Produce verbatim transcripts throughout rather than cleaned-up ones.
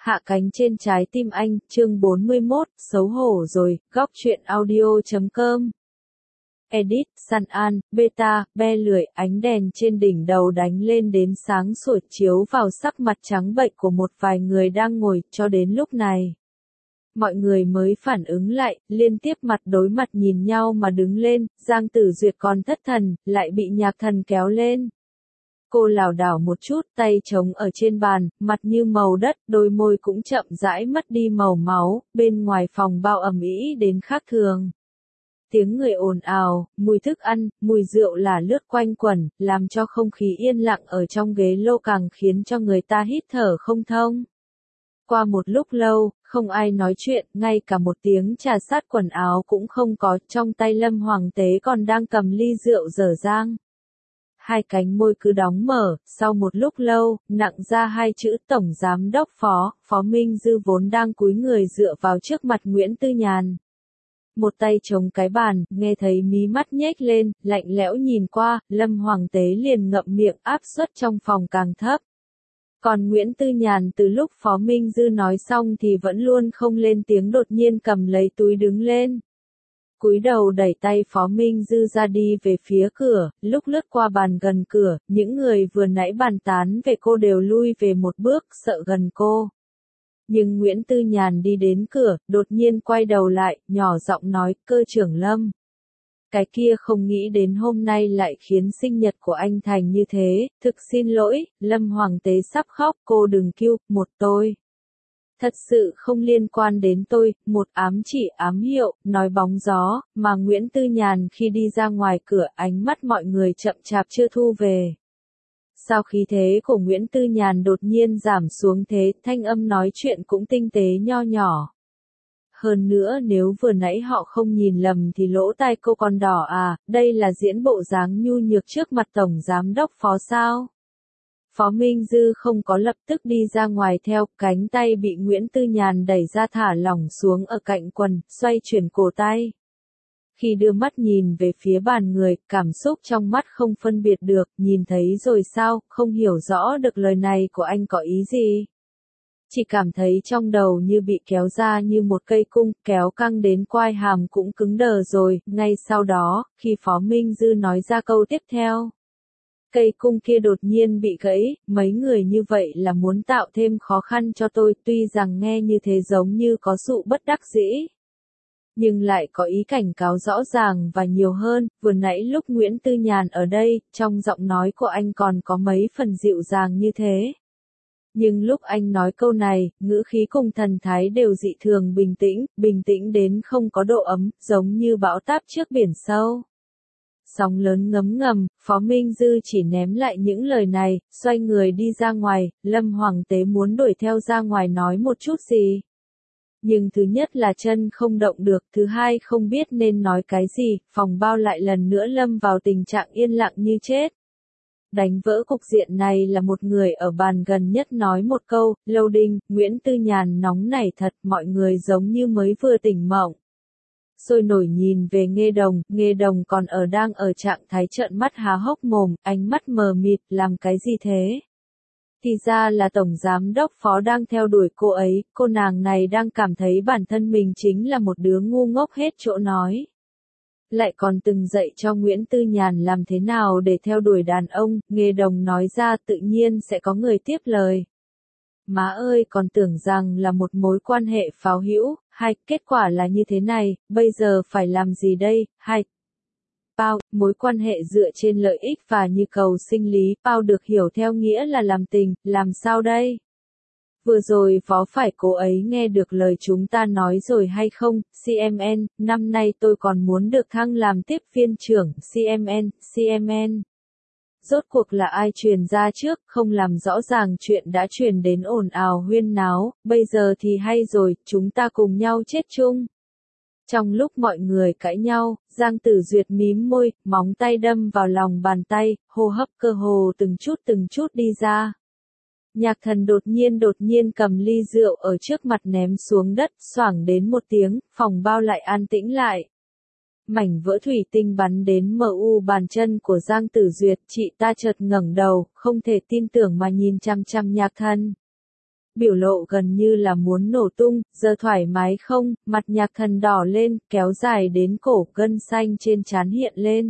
Hạ cánh trên trái tim anh, chương bốn mươi mốt, xấu hổ rồi, góc truyện audio chấm com. Edit, San An, Beta, be lười, ánh đèn trên đỉnh đầu đánh lên đến sáng sủa chiếu vào sắc mặt trắng bệch của một vài người đang ngồi, cho đến lúc này. Mọi người mới phản ứng lại, liên tiếp mặt đối mặt nhìn nhau mà đứng lên, Giang Tử Duyệt còn thất thần, lại bị Nhạc Thần kéo lên. Cô lảo đảo một chút, tay trống ở trên bàn, mặt như màu đất, đôi môi cũng chậm rãi mất đi màu máu, bên ngoài phòng bao ầm ĩ đến khác thường. Tiếng người ồn ào, mùi thức ăn, mùi rượu là lướt quanh quẩn, làm cho không khí yên lặng ở trong ghế lô càng khiến cho người ta hít thở không thông. Qua một lúc lâu, không ai nói chuyện, ngay cả một tiếng trà sát quần áo cũng không có, trong tay Lâm Hoàng Tế còn đang cầm ly rượu dở dang. Hai cánh môi cứ đóng mở, sau một lúc lâu, nặng ra hai chữ Tổng Giám Đốc Phó, Phó Minh Dư vốn đang cúi người dựa vào trước mặt Nguyễn Tư Nhàn. Một tay chống cái bàn, nghe thấy mí mắt nhếch lên, lạnh lẽo nhìn qua, Lâm Hoàng Tế liền ngậm miệng, áp suất trong phòng càng thấp. Còn Nguyễn Tư Nhàn từ lúc Phó Minh Dư nói xong thì vẫn luôn không lên tiếng, đột nhiên cầm lấy túi đứng lên. Cúi đầu đẩy tay Phó Minh Dư ra đi về phía cửa, lúc lướt qua bàn gần cửa, những người vừa nãy bàn tán về cô đều lui về một bước, sợ gần cô. Nhưng Nguyễn Tư Nhàn đi đến cửa, đột nhiên quay đầu lại, nhỏ giọng nói, cơ trưởng Lâm. Cái kia không nghĩ đến hôm nay lại khiến sinh nhật của anh thành như thế, thực xin lỗi, Lâm Hoàng Tế sắp khóc, cô đừng kêu, một tôi. Thật sự không liên quan đến tôi, một ám chỉ ám hiệu, nói bóng gió, mà Nguyễn Tư Nhàn khi đi ra ngoài cửa ánh mắt mọi người chậm chạp chưa thu về. Sau khí thế của Nguyễn Tư Nhàn đột nhiên giảm xuống thế, thanh âm nói chuyện cũng tinh tế nho nhỏ. Hơn nữa nếu vừa nãy họ không nhìn lầm thì lỗ tai cô còn đỏ à, đây là diễn bộ dáng nhu nhược trước mặt Tổng Giám Đốc Phó sao? Phó Minh Dư không có lập tức đi ra ngoài theo, cánh tay bị Nguyễn Tư Nhàn đẩy ra thả lỏng xuống ở cạnh quần, xoay chuyển cổ tay. Khi đưa mắt nhìn về phía bàn người, cảm xúc trong mắt không phân biệt được, nhìn thấy rồi sao, không hiểu rõ được lời này của anh có ý gì. Chỉ cảm thấy trong đầu như bị kéo ra như một cây cung, kéo căng đến quai hàm cũng cứng đờ rồi, ngay sau đó, khi Phó Minh Dư nói ra câu tiếp theo. Cây cung kia đột nhiên bị gãy, mấy người như vậy là muốn tạo thêm khó khăn cho tôi, tuy rằng nghe như thế giống như có sự bất đắc dĩ. Nhưng lại có ý cảnh cáo rõ ràng và nhiều hơn, vừa nãy lúc Nguyễn Tư Nhàn ở đây, trong giọng nói của anh còn có mấy phần dịu dàng như thế. Nhưng lúc anh nói câu này, ngữ khí cùng thần thái đều dị thường bình tĩnh, bình tĩnh đến không có độ ấm, giống như bão táp trước biển sâu. Sóng lớn ngấm ngầm, Phó Minh Dư chỉ ném lại những lời này, xoay người đi ra ngoài, Lâm Hoàng Tế muốn đuổi theo ra ngoài nói một chút gì. Nhưng thứ nhất là chân không động được, thứ hai không biết nên nói cái gì, phòng bao lại lần nữa lâm vào tình trạng yên lặng như chết. Đánh vỡ cục diện này là một người ở bàn gần nhất nói một câu, Lâu Đinh, Nguyễn Tư Nhàn nóng nảy thật, mọi người giống như mới vừa tỉnh mộng. Sôi nổi nhìn về Nghê Đồng, Nghê Đồng còn ở đang ở trạng thái trợn mắt há hốc mồm, ánh mắt mờ mịt, làm cái gì thế? Thì ra là Tổng Giám Đốc Phó đang theo đuổi cô ấy, cô nàng này đang cảm thấy bản thân mình chính là một đứa ngu ngốc hết chỗ nói. Lại còn từng dạy cho Nguyễn Tư Nhàn làm thế nào để theo đuổi đàn ông, Nghê Đồng nói ra tự nhiên sẽ có người tiếp lời. Má ơi, còn tưởng rằng là một mối quan hệ pháo hữu, hay, kết quả là như thế này, bây giờ phải làm gì đây, hay. Bao, mối quan hệ dựa trên lợi ích và nhu cầu sinh lý, bao được hiểu theo nghĩa là làm tình, làm sao đây? Vừa rồi Phó phải cô ấy nghe được lời chúng ta nói rồi hay không, xê em en, năm nay tôi còn muốn được thăng làm tiếp viên trưởng, xê em en, xê em en. Rốt cuộc là ai truyền ra trước, không làm rõ ràng chuyện đã truyền đến ồn ào huyên náo, bây giờ thì hay rồi, chúng ta cùng nhau chết chung. Trong lúc mọi người cãi nhau, Giang Tử Duyệt mím môi, móng tay đâm vào lòng bàn tay, hô hấp cơ hồ từng chút từng chút đi ra. Nhạc Thần đột nhiên đột nhiên cầm ly rượu ở trước mặt ném xuống đất, xoảng đến một tiếng, phòng bao lại an tĩnh lại. Mảnh vỡ thủy tinh bắn đến mờ u bàn chân của Giang Tử Duyệt, chị ta chợt ngẩng đầu, không thể tin tưởng mà nhìn chăm chăm Nhạc Thần. Biểu lộ gần như là muốn nổ tung, giờ thoải mái không, mặt Nhạc Thần đỏ lên, kéo dài đến cổ, gân xanh trên trán hiện lên.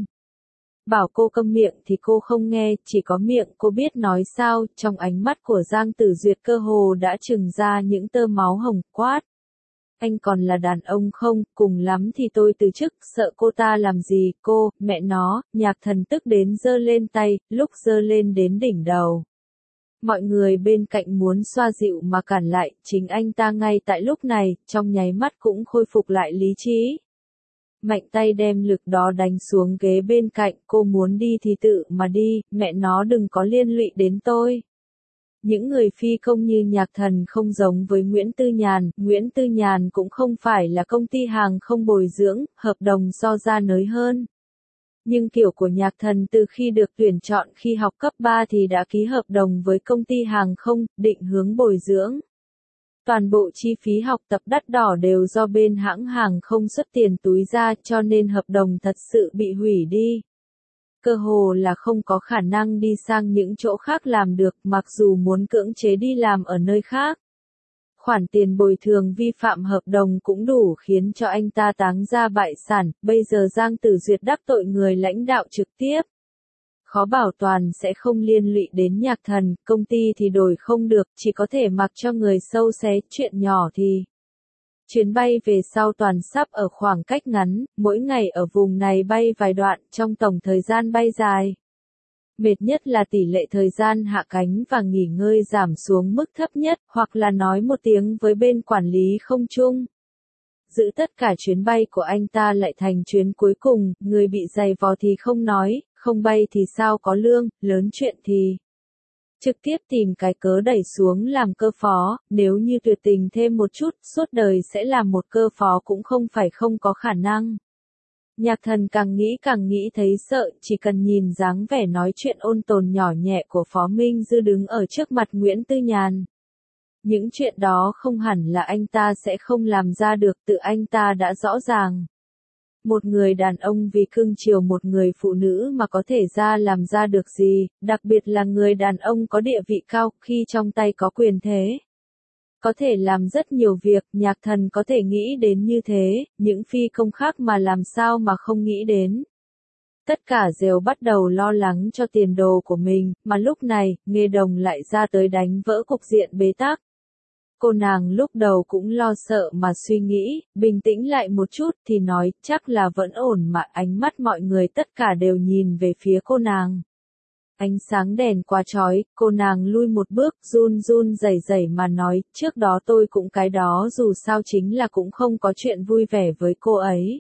Bảo cô câm miệng thì cô không nghe, chỉ có miệng cô biết nói sao, trong ánh mắt của Giang Tử Duyệt cơ hồ đã trừng ra những tơ máu hồng, quát. Anh còn là đàn ông không, cùng lắm thì tôi từ chức, sợ cô ta làm gì, cô, mẹ nó, Nhạc Thần tức đến giơ lên tay, lúc giơ lên đến đỉnh đầu. Mọi người bên cạnh muốn xoa dịu mà cản lại, chính anh ta ngay tại lúc này, trong nháy mắt cũng khôi phục lại lý trí. Mạnh tay đem lực đó đánh xuống ghế bên cạnh, cô muốn đi thì tự mà đi, mẹ nó đừng có liên lụy đến tôi. Những người phi công như Nhạc Thần không giống với Nguyễn Tư Nhàn, Nguyễn Tư Nhàn cũng không phải là công ty hàng không bồi dưỡng, hợp đồng so ra nới hơn. Nhưng kiểu của Nhạc Thần từ khi được tuyển chọn khi học cấp ba thì đã ký hợp đồng với công ty hàng không, định hướng bồi dưỡng. Toàn bộ chi phí học tập đắt đỏ đều do bên hãng hàng không xuất tiền túi ra cho nên hợp đồng thật sự bị hủy đi. Cơ hồ là không có khả năng đi sang những chỗ khác làm được mặc dù muốn cưỡng chế đi làm ở nơi khác. Khoản tiền bồi thường vi phạm hợp đồng cũng đủ khiến cho anh ta táng ra bại sản, bây giờ Giang Tử Duyệt đắc tội người lãnh đạo trực tiếp. Khó bảo toàn sẽ không liên lụy đến Nhạc Thần, công ty thì đổi không được, chỉ có thể mặc cho người sâu xé, chuyện nhỏ thì. Chuyến bay về sau toàn sắp ở khoảng cách ngắn, mỗi ngày ở vùng này bay vài đoạn trong tổng thời gian bay dài. Mệt nhất là tỷ lệ thời gian hạ cánh và nghỉ ngơi giảm xuống mức thấp nhất, hoặc là nói một tiếng với bên quản lý không chung. Giữ tất cả chuyến bay của anh ta lại thành chuyến cuối cùng, người bị giày vò thì không nói, không bay thì sao có lương, lớn chuyện thì trực tiếp tìm cái cớ đẩy xuống làm cơ phó, nếu như tuyệt tình thêm một chút, suốt đời sẽ làm một cơ phó cũng không phải không có khả năng. Nhạc Thần càng nghĩ càng nghĩ thấy sợ, chỉ cần nhìn dáng vẻ nói chuyện ôn tồn nhỏ nhẹ của Phó Minh Dư đứng ở trước mặt Nguyễn Tư Nhàn. Những chuyện đó không hẳn là anh ta sẽ không làm ra được, tự anh ta đã rõ ràng. Một người đàn ông vì cưng chiều một người phụ nữ mà có thể ra làm ra được gì, đặc biệt là người đàn ông có địa vị cao khi trong tay có quyền thế. Có thể làm rất nhiều việc, Nhạc Thần có thể nghĩ đến như thế, những phi công khác mà làm sao mà không nghĩ đến. Tất cả đều bắt đầu lo lắng cho tiền đồ của mình, mà lúc này, Nghê Đồng lại ra tới đánh vỡ cục diện bế tắc. Cô nàng lúc đầu cũng lo sợ mà suy nghĩ, bình tĩnh lại một chút thì nói chắc là vẫn ổn mà ánh mắt mọi người tất cả đều nhìn về phía cô nàng. Ánh sáng đèn quá chói, cô nàng lui một bước run run rẩy rẩy mà nói trước đó tôi cũng cái đó dù sao chính là cũng không có chuyện vui vẻ với cô ấy.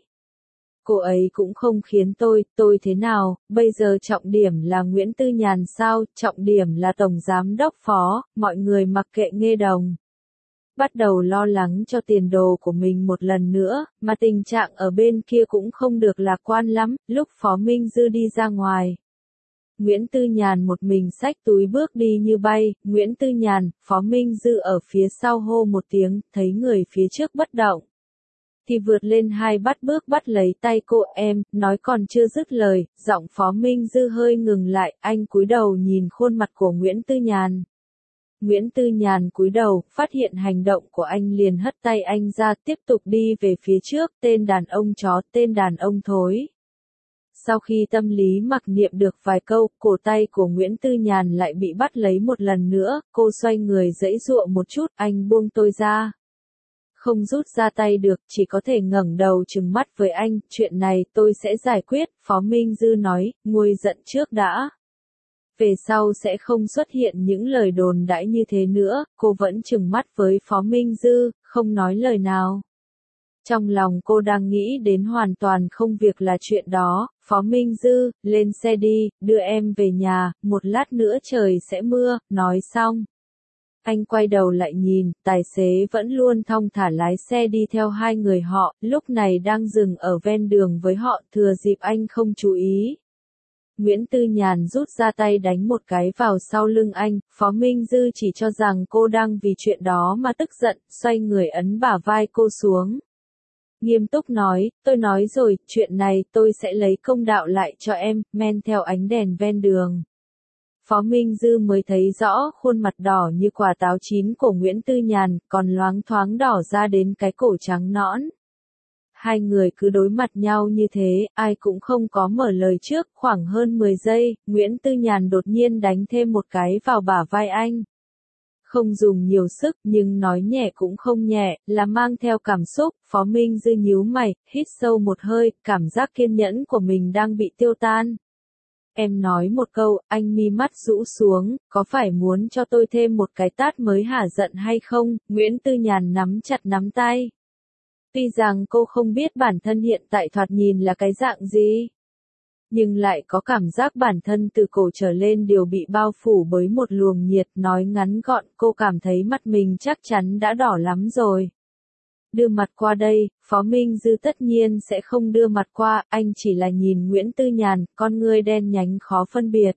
Cô ấy cũng không khiến tôi, tôi thế nào, bây giờ trọng điểm là Nguyễn Tư Nhàn sao, trọng điểm là Tổng Giám Đốc Phó, mọi người mặc kệ Nghê Đồng. Bắt đầu lo lắng cho tiền đồ của mình một lần nữa, mà tình trạng ở bên kia cũng không được lạc quan lắm, lúc Phó Minh Dư đi ra ngoài. Nguyễn Tư Nhàn một mình xách túi bước đi như bay, Nguyễn Tư Nhàn, Phó Minh Dư ở phía sau hô một tiếng, thấy người phía trước bất động. Thì vượt lên hai bắt bước bắt lấy tay cô em, nói còn chưa dứt lời, giọng Phó Minh Dư hơi ngừng lại, anh cúi đầu nhìn khuôn mặt của Nguyễn Tư Nhàn. Nguyễn Tư Nhàn cúi đầu, phát hiện hành động của anh liền hất tay anh ra tiếp tục đi về phía trước, tên đàn ông chó, tên đàn ông thối. Sau khi tâm lý mặc niệm được vài câu, cổ tay của Nguyễn Tư Nhàn lại bị bắt lấy một lần nữa, cô xoay người giãy giụa một chút, anh buông tôi ra. Không rút ra tay được, chỉ có thể ngẩng đầu trừng mắt với anh, chuyện này tôi sẽ giải quyết, Phó Minh Dư nói, nguôi giận trước đã. Về sau sẽ không xuất hiện những lời đồn đãi như thế nữa, cô vẫn trừng mắt với Phó Minh Dư, không nói lời nào. Trong lòng cô đang nghĩ đến hoàn toàn không việc là chuyện đó, Phó Minh Dư, lên xe đi, đưa em về nhà, một lát nữa trời sẽ mưa, nói xong. Anh quay đầu lại nhìn, tài xế vẫn luôn thong thả lái xe đi theo hai người họ, lúc này đang dừng ở ven đường với họ, thừa dịp anh không chú ý. Nguyễn Tư Nhàn rút ra tay đánh một cái vào sau lưng anh, Phó Minh Dư chỉ cho rằng cô đang vì chuyện đó mà tức giận, xoay người ấn bả vai cô xuống. Nghiêm túc nói, tôi nói rồi, chuyện này tôi sẽ lấy công đạo lại cho em, men theo ánh đèn ven đường. Phó Minh Dư mới thấy rõ khuôn mặt đỏ như quả táo chín của Nguyễn Tư Nhàn, còn loáng thoáng đỏ ra đến cái cổ trắng nõn. Hai người cứ đối mặt nhau như thế, ai cũng không có mở lời trước, khoảng hơn mười giây, Nguyễn Tư Nhàn đột nhiên đánh thêm một cái vào bả vai anh. Không dùng nhiều sức, nhưng nói nhẹ cũng không nhẹ, là mang theo cảm xúc. Phó Minh Dư nhíu mày, hít sâu một hơi, cảm giác kiên nhẫn của mình đang bị tiêu tan. Em nói một câu, anh mi mắt rũ xuống, có phải muốn cho tôi thêm một cái tát mới hả giận hay không? Nguyễn Tư Nhàn nắm chặt nắm tay. Tuy rằng cô không biết bản thân hiện tại thoạt nhìn là cái dạng gì, nhưng lại có cảm giác bản thân từ cổ trở lên đều bị bao phủ bởi một luồng nhiệt. Nói ngắn gọn, cô cảm thấy mặt mình chắc chắn đã đỏ lắm rồi. Đưa mặt qua đây, Phó Minh Dư tất nhiên sẽ không đưa mặt qua, anh chỉ là nhìn Nguyễn Tư Nhàn, con ngươi đen nhánh khó phân biệt.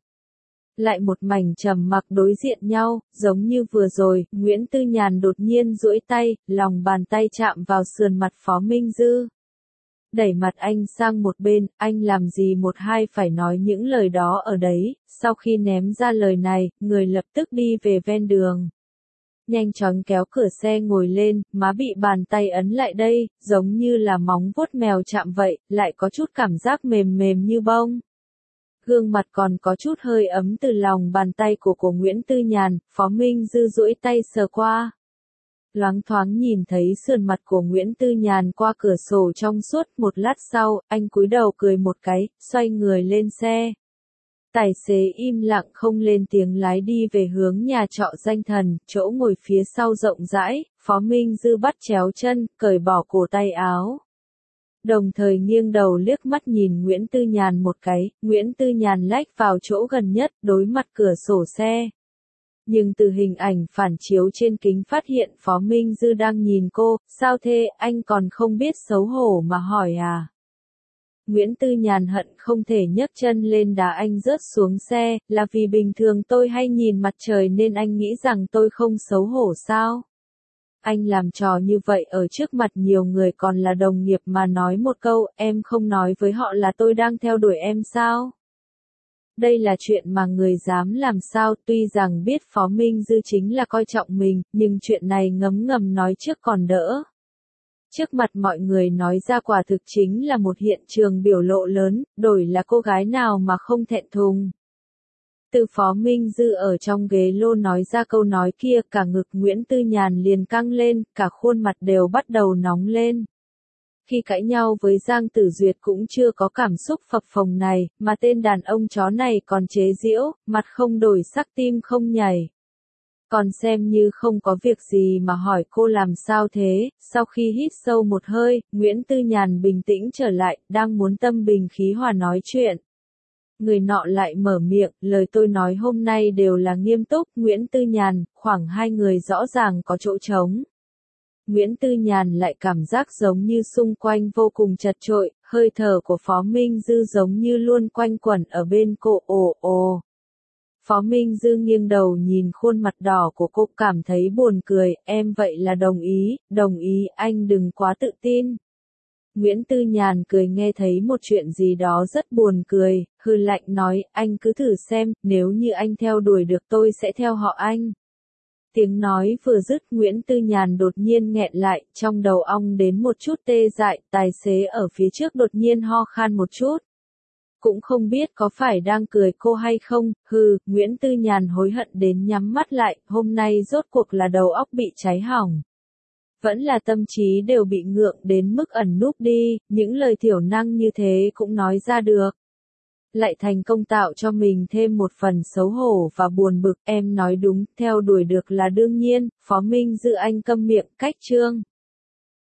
Lại một mảnh trầm mặc đối diện nhau, giống như vừa rồi, Nguyễn Tư Nhàn đột nhiên duỗi tay, lòng bàn tay chạm vào sườn mặt Phó Minh Dư. Đẩy mặt anh sang một bên, anh làm gì một hai phải nói những lời đó ở đấy. Sau khi ném ra lời này, người lập tức đi về ven đường. Nhanh chóng kéo cửa xe ngồi lên, má bị bàn tay ấn lại đây, giống như là móng vuốt mèo chạm vậy, lại có chút cảm giác mềm mềm như bông. Gương mặt còn có chút hơi ấm từ lòng bàn tay của cổ Nguyễn Tư Nhàn. Phó Minh Dư duỗi tay sờ qua. Loáng thoáng nhìn thấy sườn mặt của Nguyễn Tư Nhàn qua cửa sổ trong suốt. Một lát sau, anh cúi đầu cười một cái, xoay người lên xe. Tài xế im lặng không lên tiếng lái đi về hướng nhà trọ Danh Thần, chỗ ngồi phía sau rộng rãi. Phó Minh Dư bắt chéo chân, cởi bỏ cổ tay áo. Đồng thời nghiêng đầu liếc mắt nhìn Nguyễn Tư Nhàn một cái. Nguyễn Tư Nhàn lách vào chỗ gần nhất, đối mặt cửa sổ xe. Nhưng từ hình ảnh phản chiếu trên kính phát hiện Phó Minh Dư đang nhìn cô. Sao thế, anh còn không biết xấu hổ mà hỏi à? Nguyễn Tư Nhàn hận không thể nhấc chân lên đá anh rớt xuống xe. Là vì bình thường tôi hay nhìn mặt trời nên anh nghĩ rằng tôi không xấu hổ sao? Anh làm trò như vậy ở trước mặt nhiều người còn là đồng nghiệp mà nói một câu, em không nói với họ là tôi đang theo đuổi em sao? Đây là chuyện mà người dám làm sao? Tuy rằng biết Phó Minh Dư chính là coi trọng mình, nhưng chuyện này ngấm ngầm nói trước còn đỡ. Trước mặt mọi người nói ra quả thực chính là một hiện trường biểu lộ lớn, đổi là cô gái nào mà không thẹn thùng. Từ Phó Minh Dư ở trong ghế lô nói ra câu nói kia, cả ngực Nguyễn Tư Nhàn liền căng lên, cả khuôn mặt đều bắt đầu nóng lên. Khi cãi nhau với Giang Tử Duyệt cũng chưa có cảm xúc phập phồng này, mà tên đàn ông chó này còn chế giễu, mặt không đổi sắc tim không nhảy. Còn xem như không có việc gì mà hỏi cô làm sao thế. Sau khi hít sâu một hơi, Nguyễn Tư Nhàn bình tĩnh trở lại, đang muốn tâm bình khí hòa nói chuyện. Người nọ lại mở miệng, lời tôi nói hôm nay đều là nghiêm túc. Nguyễn Tư Nhàn, khoảng hai người rõ ràng có chỗ trống. Nguyễn Tư Nhàn lại cảm giác giống như xung quanh vô cùng chật chội, hơi thở của Phó Minh Dư giống như luôn quanh quẩn ở bên cô. Ồ ồ. Phó Minh Dư nghiêng đầu nhìn khuôn mặt đỏ của cô, cảm thấy buồn cười. Em vậy là đồng ý, đồng ý, anh đừng quá tự tin. Nguyễn Tư Nhàn cười, nghe thấy một chuyện gì đó rất buồn cười, hừ lạnh nói, anh cứ thử xem, nếu như anh theo đuổi được tôi sẽ theo họ anh. Tiếng nói vừa dứt, Nguyễn Tư Nhàn đột nhiên nghẹn lại, trong đầu ong đến một chút tê dại. Tài xế ở phía trước đột nhiên ho khan một chút. Cũng không biết có phải đang cười cô hay không. Hừ, Nguyễn Tư Nhàn hối hận đến nhắm mắt lại, hôm nay rốt cuộc là đầu óc bị cháy hỏng. Vẫn là tâm trí đều bị ngượng đến mức ẩn núp đi, những lời thiểu năng như thế cũng nói ra được. Lại thành công tạo cho mình thêm một phần xấu hổ và buồn bực. Em nói đúng, theo đuổi được là đương nhiên. Phó Minh Dư, anh câm miệng, cách chương.